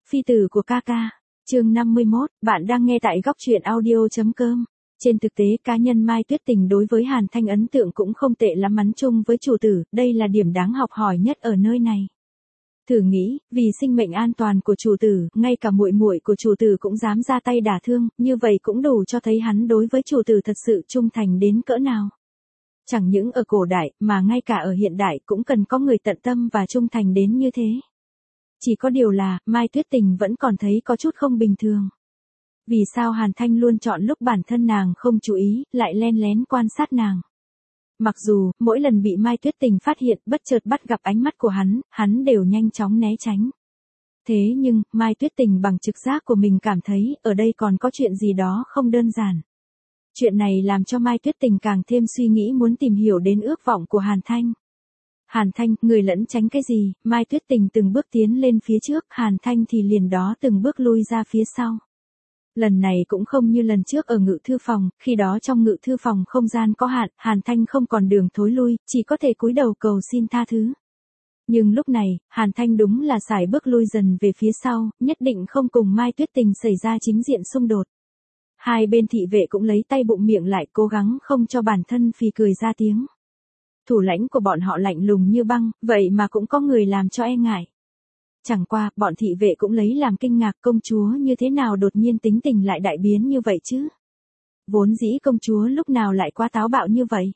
Phi tử của ca ca. Chương 51, bạn đang nghe tại góc truyện audio.com. Trên thực tế cá nhân Mai Tuyết Tình đối với Hàn Thanh ấn tượng cũng không tệ lắm, mắn chung với chủ tử, đây là điểm đáng học hỏi nhất ở nơi này. Thử nghĩ, vì sinh mệnh an toàn của chủ tử, ngay cả muội muội của chủ tử cũng dám ra tay đả thương, như vậy cũng đủ cho thấy hắn đối với chủ tử thật sự trung thành đến cỡ nào. Chẳng những ở cổ đại, mà ngay cả ở hiện đại cũng cần có người tận tâm và trung thành đến như thế. Chỉ có điều là, Mai Tuyết Tình vẫn còn thấy có chút không bình thường. Vì sao Hàn Thanh luôn chọn lúc bản thân nàng không chú ý, lại len lén quan sát nàng. Mặc dù, mỗi lần bị Mai Tuyết Tình phát hiện, bất chợt bắt gặp ánh mắt của hắn đều nhanh chóng né tránh. Thế nhưng, Mai Tuyết Tình bằng trực giác của mình cảm thấy, ở đây còn có chuyện gì đó không đơn giản. Chuyện này làm cho Mai Tuyết Tình càng thêm suy nghĩ muốn tìm hiểu đến ước vọng của Hàn Thanh. Hàn Thanh, người lẫn tránh cái gì? Mai Tuyết Tình từng bước tiến lên phía trước, Hàn Thanh thì liền đó từng bước lui ra phía sau. Lần này cũng không như lần trước ở ngự thư phòng, khi đó trong ngự thư phòng không gian có hạn, Hàn Thanh không còn đường thối lui, chỉ có thể cúi đầu cầu xin tha thứ. Nhưng lúc này, Hàn Thanh đúng là sải bước lui dần về phía sau, nhất định không cùng Mai Tuyết Tình xảy ra chính diện xung đột. Hai bên thị vệ cũng lấy tay bụng miệng lại, cố gắng không cho bản thân phì cười ra tiếng. Thủ lãnh của bọn họ lạnh lùng như băng, vậy mà cũng có người làm cho e ngại. Chẳng qua, bọn thị vệ cũng lấy làm kinh ngạc, công chúa như thế nào đột nhiên tính tình lại đại biến như vậy chứ? Vốn dĩ công chúa lúc nào lại quá táo bạo như vậy?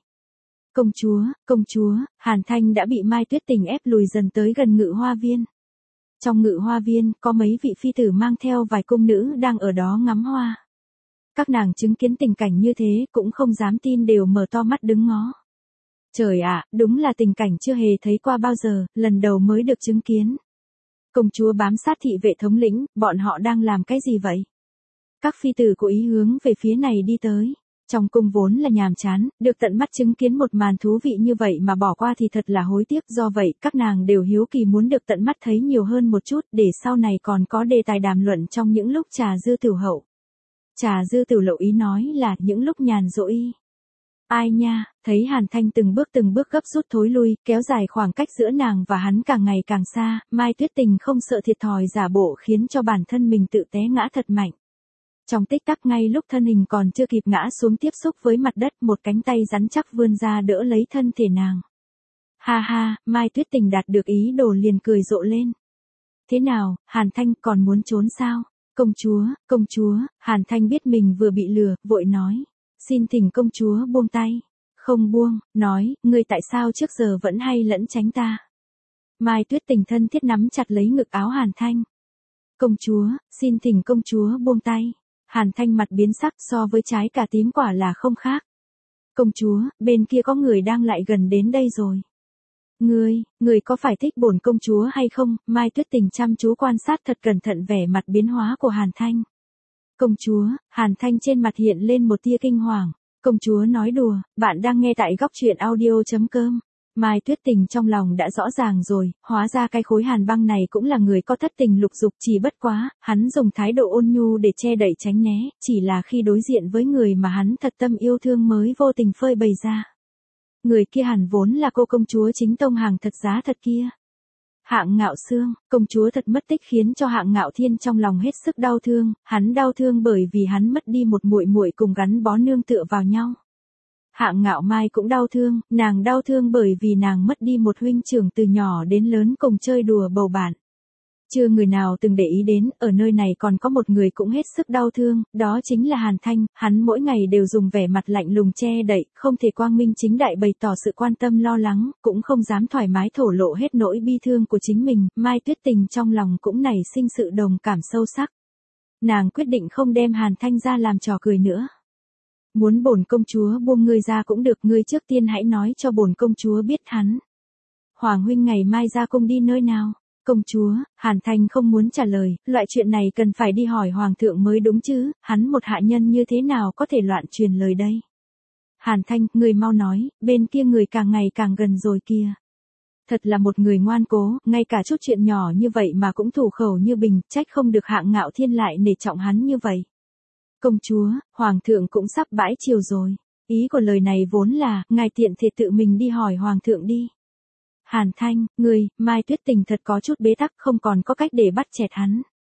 Công chúa, Hàn Thanh đã bị Mai Tuyết Tình ép lùi dần tới gần ngự hoa viên. Trong ngự hoa viên, có mấy vị phi tử mang theo vài cung nữ đang ở đó ngắm hoa. Các nàng chứng kiến tình cảnh như thế, cũng không dám tin, đều mở to mắt đứng ngó. Trời ạ, đúng là tình cảnh chưa hề thấy qua bao giờ, lần đầu mới được chứng kiến. Công chúa bám sát thị vệ thống lĩnh, bọn họ đang làm cái gì vậy? Các phi tử cố ý hướng về phía này đi tới. Trong cung vốn là nhàm chán, được tận mắt chứng kiến một màn thú vị như vậy mà bỏ qua thì thật là hối tiếc, do vậy các nàng đều hiếu kỳ muốn được tận mắt thấy nhiều hơn một chút, để sau này còn có đề tài đàm luận trong những lúc trà dư tửu hậu. Trà dư tửu lậu ý nói là những lúc nhàn rỗi. Ai nha, thấy Hàn Thanh từng bước gấp rút thối lui, kéo dài khoảng cách giữa nàng và hắn càng ngày càng xa, Mai Tuyết Tình không sợ thiệt thòi giả bộ khiến cho bản thân mình tự té ngã thật mạnh. Trong tích tắc, ngay lúc thân hình còn chưa kịp ngã xuống tiếp xúc với mặt đất, một cánh tay rắn chắc vươn ra đỡ lấy thân thể nàng. Ha ha, Mai Tuyết Tình đạt được ý đồ liền cười rộ lên. Thế nào, Hàn Thanh còn muốn trốn sao? Công chúa, Hàn Thanh biết mình vừa bị lừa, vội nói. Xin thỉnh công chúa buông tay. Không buông, nói, ngươi tại sao trước giờ vẫn hay lẫn tránh ta? Mai Tuyết Tình thân thiết nắm chặt lấy ngực áo Hàn Thanh. Công chúa, xin thỉnh công chúa buông tay. Hàn Thanh mặt biến sắc, so với trái cà tím quả là không khác. Công chúa, bên kia có người đang lại gần đến đây rồi. Ngươi có phải thích bổn công chúa hay không? Mai Tuyết Tình chăm chú quan sát thật cẩn thận vẻ mặt biến hóa của Hàn Thanh. Công chúa, Hàn Thanh trên mặt hiện lên một tia kinh hoàng. Công chúa nói đùa, bạn đang nghe tại góc truyện audio.com. Mai Tuyết Tình trong lòng đã rõ ràng rồi, hóa ra cái khối Hàn Băng này cũng là người có thất tình lục dục, chỉ bất quá, hắn dùng thái độ ôn nhu để che đậy tránh né, chỉ là khi đối diện với người mà hắn thật tâm yêu thương mới vô tình phơi bày ra. Người kia hẳn vốn là cô công chúa chính tông hàng thật giá thật kia. Hạng Ngạo Xương, công chúa thật mất tích khiến cho Hạng Ngạo Thiên trong lòng hết sức đau thương, hắn đau thương bởi vì hắn mất đi một muội muội cùng gắn bó nương tựa vào nhau. Hạng Ngạo Mai cũng đau thương, nàng đau thương bởi vì nàng mất đi một huynh trưởng từ nhỏ đến lớn cùng chơi đùa bầu bạn. Chưa người nào từng để ý đến, ở nơi này còn có một người cũng hết sức đau thương, đó chính là Hàn Thanh, hắn mỗi ngày đều dùng vẻ mặt lạnh lùng che đậy, không thể quang minh chính đại bày tỏ sự quan tâm lo lắng, cũng không dám thoải mái thổ lộ hết nỗi bi thương của chính mình, Mai Tuyết Tình trong lòng cũng nảy sinh sự đồng cảm sâu sắc. Nàng quyết định không đem Hàn Thanh ra làm trò cười nữa. Muốn bổn công chúa buông ngươi ra cũng được, ngươi trước tiên hãy nói cho bổn công chúa biết hắn. Hoàng huynh ngày mai ra cung đi nơi nào? Công chúa, Hàn Thanh không muốn trả lời, loại chuyện này cần phải đi hỏi hoàng thượng mới đúng chứ, hắn một hạ nhân như thế nào có thể loạn truyền lời đây. Hàn Thanh, người mau nói, bên kia người càng ngày càng gần rồi kìa. Thật là một người ngoan cố, ngay cả chút chuyện nhỏ như vậy mà cũng thủ khẩu như bình, trách không được Hạng Ngạo Thiên lại nể trọng hắn như vậy. Công chúa, hoàng thượng cũng sắp bãi triều rồi. Ý của lời này vốn là, ngài tiện thể tự mình đi hỏi hoàng thượng đi. Hàn Thanh, Mai Tuyết Tình thật có chút bế tắc, không còn có cách để bắt chẹt hắn.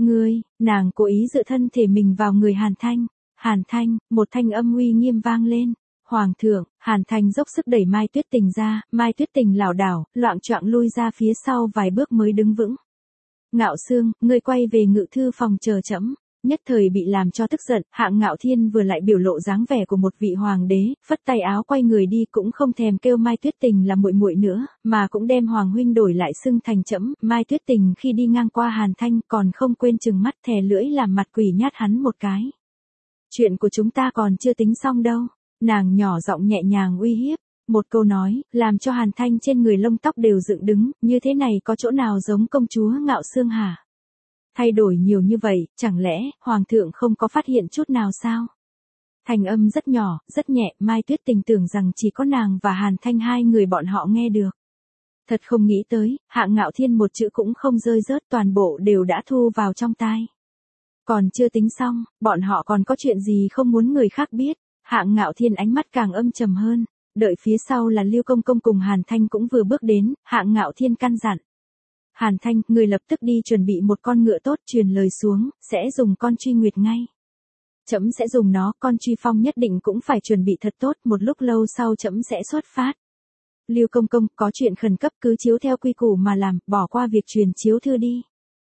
Nàng cố ý dựa thân thể mình vào người Hàn Thanh. Hàn Thanh, một thanh âm uy nghiêm vang lên. Hoàng thượng, Hàn Thanh dốc sức đẩy Mai Tuyết Tình ra, Mai Tuyết Tình lảo đảo, loạng choạng lui ra phía sau vài bước mới đứng vững. Ngạo Sương, ngươi quay về ngự thư phòng chờ trẫm. Nhất thời bị làm cho tức giận, Hạng Ngạo Thiên vừa lại biểu lộ dáng vẻ của một vị hoàng đế, phất tay áo quay người đi cũng không thèm kêu Mai Tuyết Tình là muội muội nữa, mà cũng đem hoàng huynh đổi lại xưng thành trẫm. Mai Tuyết Tình khi đi ngang qua Hàn Thanh còn không quên trừng mắt thè lưỡi làm mặt quỷ nhát hắn một cái. Chuyện của chúng ta còn chưa tính xong đâu, nàng nhỏ giọng nhẹ nhàng uy hiếp. Một câu nói, làm cho Hàn Thanh trên người lông tóc đều dựng đứng, như thế này có chỗ nào giống công chúa Ngạo Sương hả? Thay đổi nhiều như vậy, chẳng lẽ, Hoàng thượng không có phát hiện chút nào sao? Thành âm rất nhỏ, rất nhẹ, Mai Tuyết Tình tưởng rằng chỉ có nàng và Hàn Thanh hai người bọn họ nghe được. Thật không nghĩ tới, Hạng Ngạo Thiên một chữ cũng không rơi rớt, toàn bộ đều đã thu vào trong tai. Còn chưa tính xong, bọn họ còn có chuyện gì không muốn người khác biết. Hạng Ngạo Thiên ánh mắt càng âm trầm hơn. Đợi phía sau là Lưu Công Công cùng Hàn Thanh cũng vừa bước đến, Hạng Ngạo Thiên căn dặn. Hàn Thanh, người lập tức đi chuẩn bị một con ngựa tốt, truyền lời xuống, sẽ dùng con truy nguyệt ngay. Trẫm sẽ dùng nó, con truy phong nhất định cũng phải chuẩn bị thật tốt, một lúc lâu sau trẫm sẽ xuất phát. Lưu Công Công, có chuyện khẩn cấp cứ chiếu theo quy củ mà làm, bỏ qua việc truyền chiếu thư đi.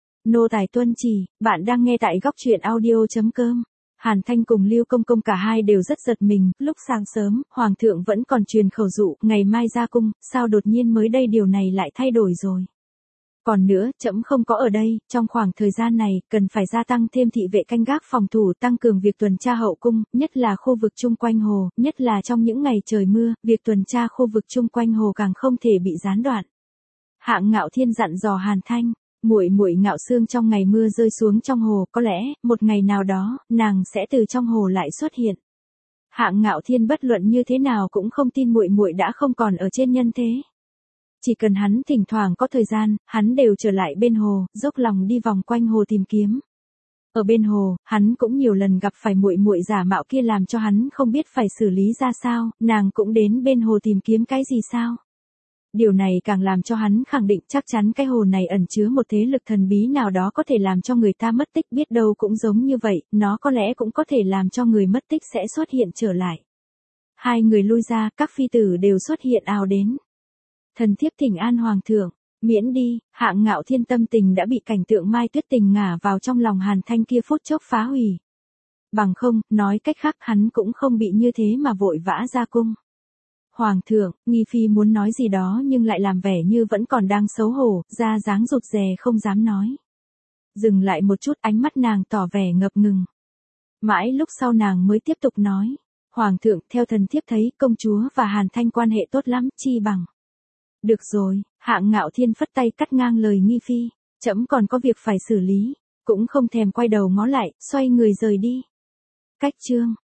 Nô tài tuân chỉ, bạn đang nghe tại góc truyện audio.com. Hàn Thanh cùng Lưu Công Công cả hai đều rất giật mình, lúc sáng sớm, Hoàng thượng vẫn còn truyền khẩu dụ, ngày mai ra cung, sao đột nhiên mới đây điều này lại thay đổi rồi. Còn nữa, trẫm không có ở đây, trong khoảng thời gian này, cần phải gia tăng thêm thị vệ canh gác phòng thủ, tăng cường việc tuần tra hậu cung, nhất là khu vực chung quanh hồ, nhất là trong những ngày trời mưa, việc tuần tra khu vực chung quanh hồ càng không thể bị gián đoạn. Hạng Ngạo Thiên dặn dò Hàn Thanh. Muội muội Ngạo Sương trong ngày mưa rơi xuống trong hồ, có lẽ, một ngày nào đó, nàng sẽ từ trong hồ lại xuất hiện. Hạng Ngạo Thiên bất luận như thế nào cũng không tin muội muội đã không còn ở trên nhân thế. Chỉ cần hắn thỉnh thoảng có thời gian, hắn đều trở lại bên hồ, dốc lòng đi vòng quanh hồ tìm kiếm. Ở bên hồ, hắn cũng nhiều lần gặp phải muội muội giả mạo kia làm cho hắn không biết phải xử lý ra sao, nàng cũng đến bên hồ tìm kiếm cái gì sao? Điều này càng làm cho hắn khẳng định chắc chắn cái hồ này ẩn chứa một thế lực thần bí nào đó có thể làm cho người ta mất tích, biết đâu cũng giống như vậy, nó có lẽ cũng có thể làm cho người mất tích sẽ xuất hiện trở lại. Hai người lui ra, các phi tử đều xuất hiện ào đến. Thần thiếp thỉnh an Hoàng thượng, miễn đi. Hạng Ngạo Thiên tâm tình đã bị cảnh tượng Mai Tuyết Tình ngả vào trong lòng Hàn Thanh kia phút chốc phá hủy. Bằng không, nói cách khác hắn cũng không bị như thế mà vội vã ra cung. Hoàng thượng, Nghi Phi muốn nói gì đó nhưng lại làm vẻ như vẫn còn đang xấu hổ, ra dáng rụt rè không dám nói. Dừng lại một chút, ánh mắt nàng tỏ vẻ ngập ngừng. Mãi lúc sau nàng mới tiếp tục nói. Hoàng thượng, theo thần thiếp thấy, công chúa và Hàn Thanh quan hệ tốt lắm, chi bằng. Được rồi, Hạng Ngạo Thiên phất tay cắt ngang lời Nghi Phi. Trẫm còn có việc phải xử lý, cũng không thèm quay đầu ngó lại, xoay người rời đi. Cách chương